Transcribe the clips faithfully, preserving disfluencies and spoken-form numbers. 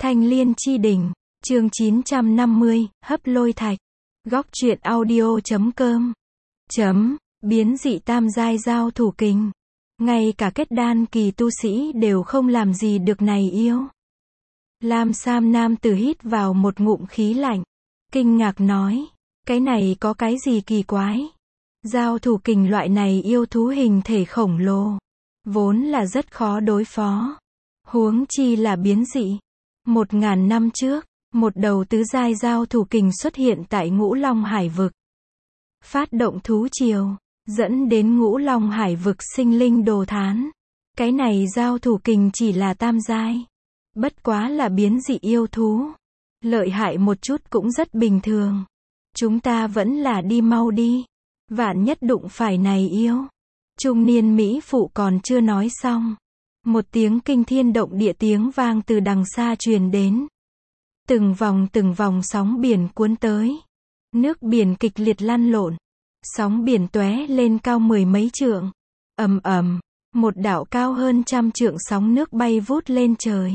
Thanh Liên Chi Đỉnh, chương chín trăm năm mươi, hấp lôi thạch. Góc truyện audio chấm com. Chấm, biến dị tam giai giao thủ kình. Ngay cả kết đan kỳ tu sĩ đều không làm gì được này yêu. Lam Sam nam tử hít vào một ngụm khí lạnh. Kinh ngạc nói, cái này có cái gì kỳ quái? Giao thủ kình loại này yêu thú hình thể khổng lồ. Vốn là rất khó đối phó. Huống chi là biến dị. Một ngàn năm trước, một đầu tứ giai giao thủ kình xuất hiện tại Ngũ Long Hải vực. Phát động thú triều, dẫn đến Ngũ Long Hải vực sinh linh đồ thán. Cái này giao thủ kình chỉ là tam giai. Bất quá là biến dị yêu thú. Lợi hại một chút cũng rất bình thường. Chúng ta vẫn là đi mau đi. Vạn nhất đụng phải này yêu. Trung niên Mỹ phụ còn chưa nói xong. Một tiếng kinh thiên động địa tiếng vang từ đằng xa truyền đến. Từng vòng từng vòng sóng biển cuốn tới. Nước biển kịch liệt lăn lộn. Sóng biển tóe lên cao mười mấy trượng. Ầm ầm, một đạo cao hơn trăm trượng sóng nước bay vút lên trời.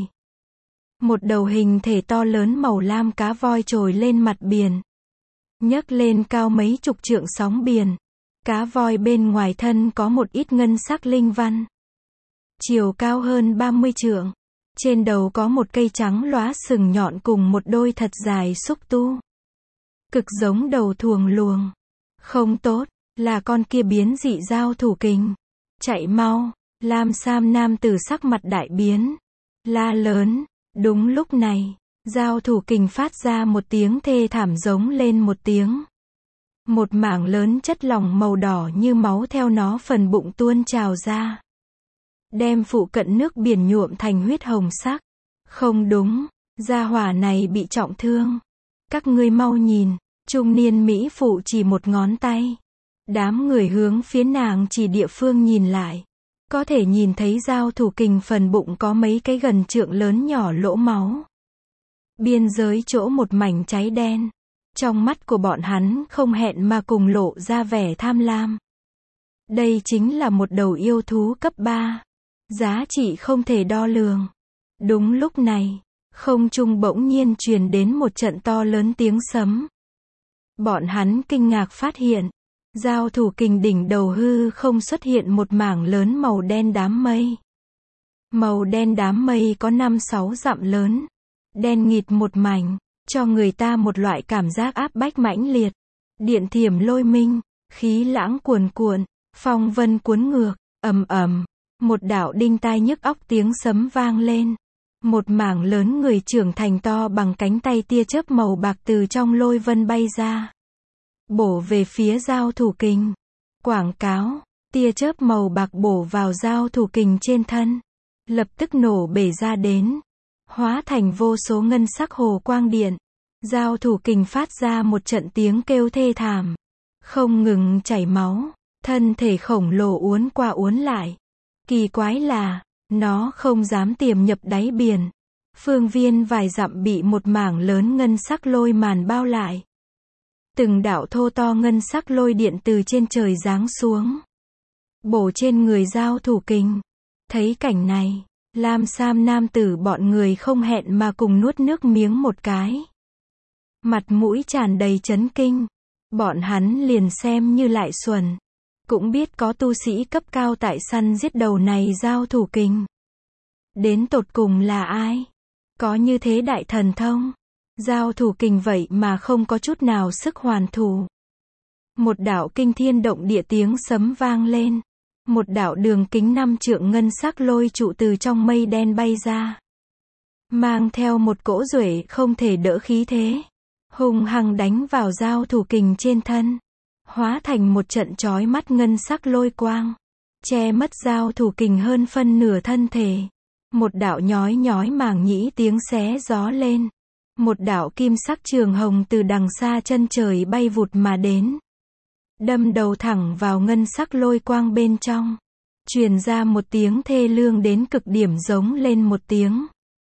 Một đầu hình thể to lớn màu lam cá voi trồi lên mặt biển. Nhấc lên cao mấy chục trượng sóng biển. Cá voi bên ngoài thân có một ít ngân sắc linh văn. Chiều cao hơn ba mươi trượng. Trên đầu có một cây trắng lóa sừng nhọn cùng một đôi thật dài xúc tu. Cực giống đầu thuồng luồng. Không tốt, là con kia biến dị giao thủ kình. Chạy mau, Lam Sam nam tử sắc mặt đại biến. La lớn, đúng lúc này, giao thủ kình phát ra một tiếng thê thảm giống lên một tiếng. Một mảng lớn chất lỏng màu đỏ như máu theo nó phần bụng tuôn trào ra. Đem phụ cận nước biển nhuộm thành huyết hồng sắc. Không đúng, gia hỏa này bị trọng thương. Các ngươi mau nhìn, trung niên Mỹ phụ chỉ một ngón tay. Đám người hướng phía nàng chỉ địa phương nhìn lại. Có thể nhìn thấy giao thủ kình phần bụng có mấy cái gần trượng lớn nhỏ lỗ máu. Biên giới chỗ một mảnh cháy đen. Trong mắt của bọn hắn không hẹn mà cùng lộ ra vẻ tham lam. Đây chính là một đầu yêu thú cấp ba. Giá trị không thể đo lường. Đúng lúc này, không trung bỗng nhiên truyền đến một trận to lớn tiếng sấm. Bọn hắn kinh ngạc phát hiện, giao thủ kình đỉnh đầu hư không xuất hiện một mảng lớn màu đen đám mây. Màu đen đám mây có năm sáu dặm lớn, đen nghịt một mảnh, cho người ta một loại cảm giác áp bách mãnh liệt. Điện thiểm lôi minh, khí lãng cuồn cuộn, phong vân cuốn ngược, ầm ầm. Một đạo đinh tai nhức óc tiếng sấm vang lên. Một mảng lớn người trưởng thành to bằng cánh tay tia chớp màu bạc từ trong lôi vân bay ra. Bổ về phía giao thủ kình. Quảng cáo, tia chớp màu bạc bổ vào giao thủ kình trên thân. Lập tức nổ bể ra đến. Hóa thành vô số ngân sắc hồ quang điện. Giao thủ kình phát ra một trận tiếng kêu thê thảm. Không ngừng chảy máu. Thân thể khổng lồ uốn qua uốn lại. Kỳ quái là, nó không dám tiềm nhập đáy biển. Phương viên vài dặm bị một mảng lớn ngân sắc lôi màn bao lại. Từng đạo thô to ngân sắc lôi điện từ trên trời giáng xuống. Bổ trên người giao thủ kình. Thấy cảnh này, Lam Sam nam tử bọn người không hẹn mà cùng nuốt nước miếng một cái. Mặt mũi tràn đầy chấn kinh. Bọn hắn liền xem như lại xuẩn. Cũng biết có tu sĩ cấp cao tại săn giết đầu này giao thủ kình. Đến tột cùng là ai? Có như thế đại thần thông. Giao thủ kình vậy mà không có chút nào sức hoàn thủ. Một đạo kinh thiên động địa tiếng sấm vang lên. Một đạo đường kính năm trượng ngân sắc lôi trụ từ trong mây đen bay ra. Mang theo một cỗ duệ không thể đỡ khí thế. Hung hăng đánh vào giao thủ kình trên thân. Hóa thành một trận chói mắt ngân sắc lôi quang. Che mất giao thủ kình hơn phân nửa thân thể. Một đạo nhói nhói màng nhĩ tiếng xé gió lên. Một đạo kim sắc trường hồng từ đằng xa chân trời bay vụt mà đến. Đâm đầu thẳng vào ngân sắc lôi quang bên trong. Truyền ra một tiếng thê lương đến cực điểm giống lên một tiếng.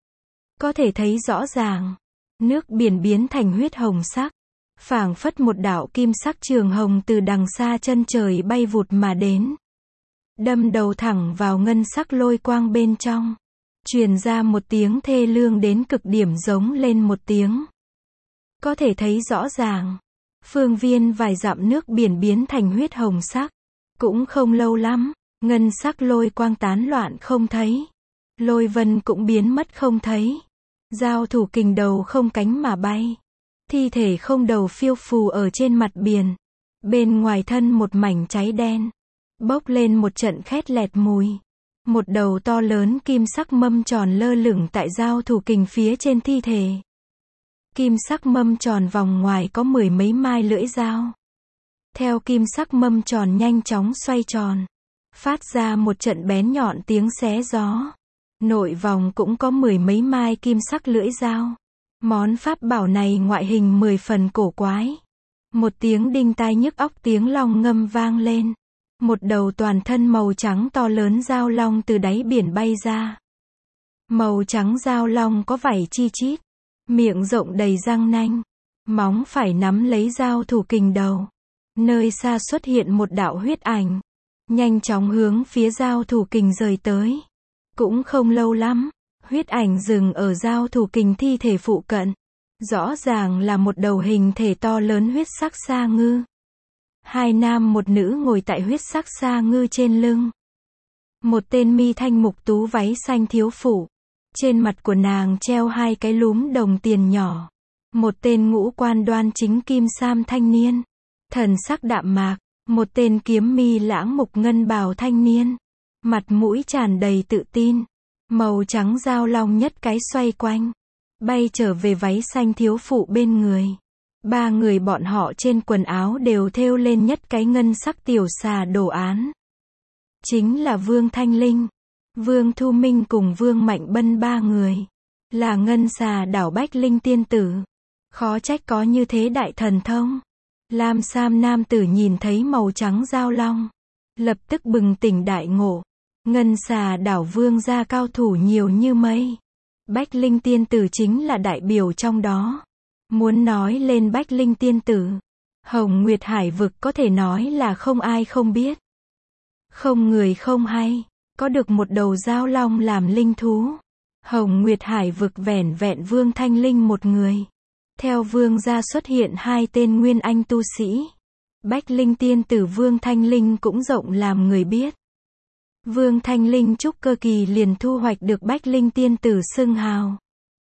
Có thể thấy rõ ràng. Nước biển biến thành huyết hồng sắc. Phảng phất một đạo kim sắc trường hồng từ đằng xa chân trời bay vụt mà đến. Đâm đầu thẳng vào ngân sắc lôi quang bên trong. truyền ra một tiếng thê lương đến cực điểm, giống lên một tiếng. Có thể thấy rõ ràng, phương viên vài dặm nước biển biến thành huyết hồng sắc. Cũng không lâu lắm, ngân sắc lôi quang tán loạn không thấy. Lôi vân cũng biến mất không thấy. Giao thủ kình đầu không cánh mà bay. Thi thể không đầu phiêu phù ở trên mặt biển. Bên ngoài thân một mảnh cháy đen. Bốc lên một trận khét lẹt mùi. Một đầu to lớn kim sắc mâm tròn lơ lửng tại giao thủ kình phía trên thi thể. Kim sắc mâm tròn vòng ngoài có mười mấy mai lưỡi dao. Theo kim sắc mâm tròn nhanh chóng xoay tròn, phát ra một trận bén nhọn tiếng xé gió. Nội vòng cũng có mười mấy mai kim sắc lưỡi dao. Món pháp bảo này ngoại hình mười phần cổ quái. Một tiếng đinh tai nhức óc tiếng long ngâm vang lên. Một đầu toàn thân màu trắng to lớn dao long từ đáy biển bay ra. Màu trắng dao long có vảy chi chít, miệng rộng đầy răng nanh, móng phải nắm lấy dao thủ kình đầu. Nơi xa xuất hiện một đạo huyết ảnh, nhanh chóng hướng phía dao thủ kình rời tới. Cũng không lâu lắm, huyết ảnh dừng ở dao thủ kình thi thể phụ cận. Rõ ràng là một đầu hình thể to lớn huyết sắc sa ngư. Hai nam một nữ ngồi tại huyết sắc sa ngư trên lưng. Một tên mi thanh mục tú váy xanh thiếu phụ. Trên mặt của nàng treo hai cái lúm đồng tiền nhỏ. Một tên ngũ quan đoan chính kim sam thanh niên. Thần sắc đạm mạc. Một tên kiếm mi lãng mục ngân bào thanh niên. Mặt mũi tràn đầy tự tin. Màu trắng dao long nhất cái xoay quanh. Bay trở về váy xanh thiếu phụ bên người. Ba người bọn họ trên quần áo đều thêu lên nhất cái ngân sắc tiểu xà đồ án. Chính là Vương Thanh Linh, Vương Thu Minh cùng Vương Mạnh Bân ba người. Là ngân xà đảo Bách Linh tiên tử. Khó trách có như thế đại thần thông. Lam sam nam tử nhìn thấy màu trắng dao long. Lập tức bừng tỉnh đại ngộ. Ngân xà đảo Vương gia cao thủ nhiều như mây. Bách Linh tiên tử chính là đại biểu trong đó. Muốn nói lên Bách Linh tiên tử, Hồng Nguyệt Hải vực có thể nói là không ai không biết. Không người không hay, có được một đầu dao long làm linh thú. Hồng Nguyệt Hải vực vẻn vẹn Vương Thanh Linh một người. Theo Vương gia xuất hiện hai tên nguyên anh tu sĩ. Bách Linh tiên tử Vương Thanh Linh cũng rộng làm người biết. Vương Thanh Linh trúc cơ kỳ liền thu hoạch được Bách Linh tiên tử xưng hào.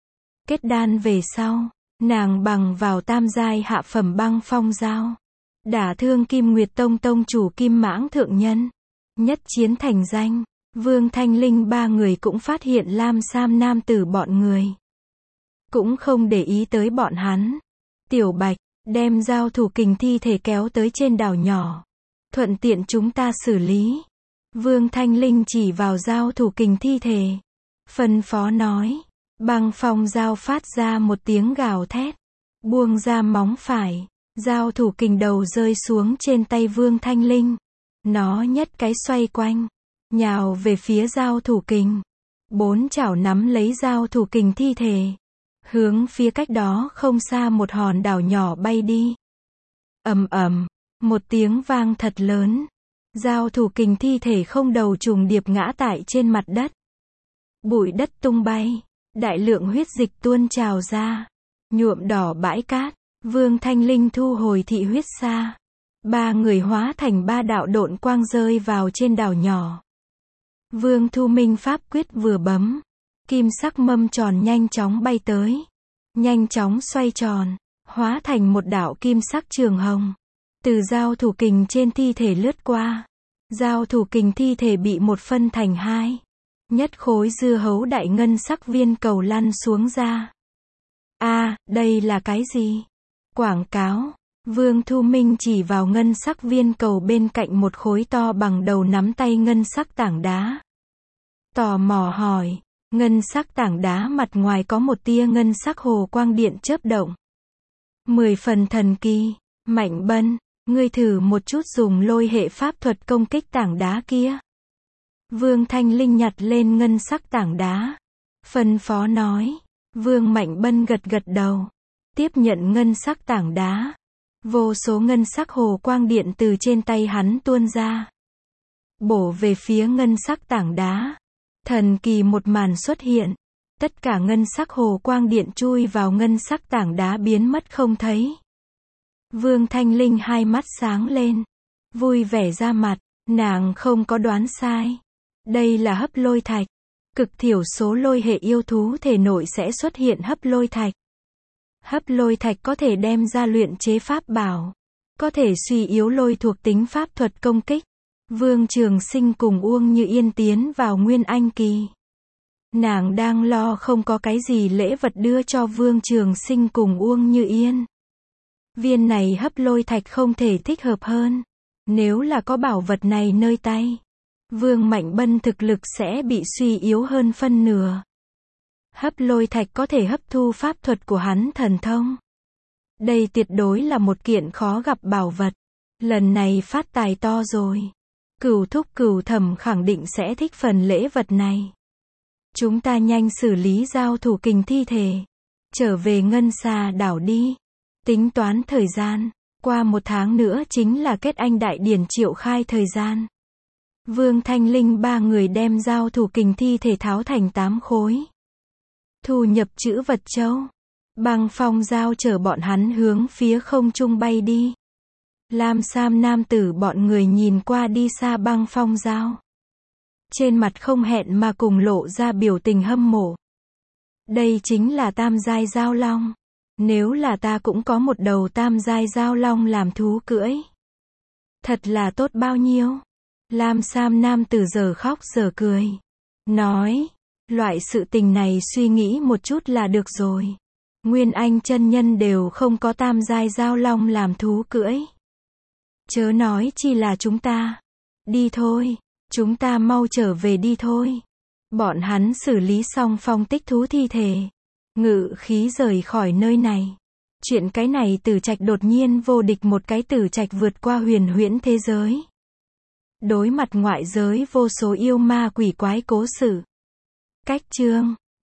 Kết đan về sau, nàng bằng vào tam giai hạ phẩm băng phong dao, đả thương Kim Nguyệt Tông tông chủ Kim Mãng thượng nhân, nhất chiến thành danh. Vương Thanh Linh ba người cũng phát hiện Lam sam nam tử bọn người, cũng không để ý tới bọn hắn. Tiểu Bạch, đem dao thủ kình thi thể kéo tới trên đảo nhỏ, thuận tiện chúng ta xử lý. Vương Thanh Linh chỉ vào dao thủ kình thi thể, phân phó nói. Băng phong dao phát ra một tiếng gào thét, buông ra móng phải, dao thủ kình đầu rơi xuống trên tay Vương Thanh Linh. Nó nhất cái xoay quanh, nhào về phía dao thủ kình. Bốn chảo nắm lấy dao thủ kình thi thể, hướng phía cách đó không xa một hòn đảo nhỏ bay đi. Ầm ầm, một tiếng vang thật lớn. Dao thủ kình thi thể không đầu trùng điệp ngã tại trên mặt đất. Bụi đất tung bay. Đại lượng huyết dịch tuôn trào ra, nhuộm đỏ bãi cát. Vương Thanh Linh thu hồi thị huyết sa. Ba người hóa thành ba đạo độn quang rơi vào trên đảo nhỏ. Vương Thu Minh pháp quyết vừa bấm, kim sắc mâm tròn nhanh chóng bay tới, nhanh chóng xoay tròn, hóa thành một đạo kim sắc trường hồng. Từ dao thủ kình trên thi thể lướt qua. Dao thủ kình thi thể bị một phân thành hai. Nhất khối dưa hấu đại ngân sắc viên cầu lăn xuống ra. A, à, đây là cái gì? Quảng cáo. Vương Thu Minh chỉ vào ngân sắc viên cầu bên cạnh một khối to bằng đầu nắm tay ngân sắc tảng đá. Tò mò hỏi, ngân sắc tảng đá mặt ngoài có một tia ngân sắc hồ quang điện chớp động. Mười phần thần kỳ. Mạnh Bân, ngươi thử một chút dùng lôi hệ pháp thuật công kích tảng đá kia. Vương Thanh Linh nhặt lên ngân sắc tảng đá, phân phó nói. Vương Mạnh Bân gật gật đầu, tiếp nhận ngân sắc tảng đá. Vô số ngân sắc hồ quang điện từ trên tay hắn tuôn ra, bổ về phía ngân sắc tảng đá. Thần kỳ một màn xuất hiện. Tất cả ngân sắc hồ quang điện chui vào ngân sắc tảng đá biến mất không thấy. Vương Thanh Linh hai mắt sáng lên. Vui vẻ ra mặt. Nàng không có đoán sai. Đây là hấp lôi thạch. Cực thiểu số lôi hệ yêu thú thể nội sẽ xuất hiện hấp lôi thạch. Hấp lôi thạch có thể đem ra luyện chế pháp bảo. Có thể suy yếu lôi thuộc tính pháp thuật công kích. Vương Trường Sinh cùng Uông Như Yên tiến vào Nguyên Anh kỳ. Nàng đang lo không có cái gì lễ vật đưa cho Vương Trường Sinh cùng Uông Như Yên. Viên này hấp lôi thạch không thể thích hợp hơn. Nếu là có bảo vật này nơi tay, Vương Mạnh Bân thực lực sẽ bị suy yếu hơn phân nửa. Hấp lôi thạch có thể hấp thu pháp thuật của hắn thần thông. Đây tuyệt đối là một kiện khó gặp bảo vật. Lần này phát tài to rồi. Cửu thúc cửu thẩm khẳng định sẽ thích phần lễ vật này. Chúng ta nhanh xử lý giao thủ kình thi thể. Trở về Ngân Xà đảo đi. Tính toán thời gian. Qua một tháng nữa chính là kết anh đại điển triệu khai thời gian. Vương Thanh Linh ba người đem giao thủ kình thi thể tháo thành tám khối. Thu nhập chữ vật châu. Băng phong giao chở bọn hắn hướng phía không trung bay đi. Lam Sam nam tử bọn người nhìn qua đi xa băng phong giao. Trên mặt không hẹn mà cùng lộ ra biểu tình hâm mộ. Đây chính là tam giai giao long. Nếu là ta cũng có một đầu tam giai giao long làm thú cưỡi. Thật là tốt bao nhiêu. Lam Sam nam tử giờ khóc giờ cười. Nói, loại sự tình này suy nghĩ một chút là được rồi. Nguyên Anh chân nhân đều không có tam giai giao long làm thú cưỡi. Chớ nói chi là chúng ta. Đi thôi, chúng ta mau trở về đi thôi. Bọn hắn xử lý xong phong tích thú thi thể. Ngự khí rời khỏi nơi này. Chuyện cái này Tử Trạch đột nhiên vô địch một cái Tử Trạch vượt qua huyền huyễn thế giới. Đối mặt ngoại giới vô số yêu ma quỷ quái cố sự. Cách chương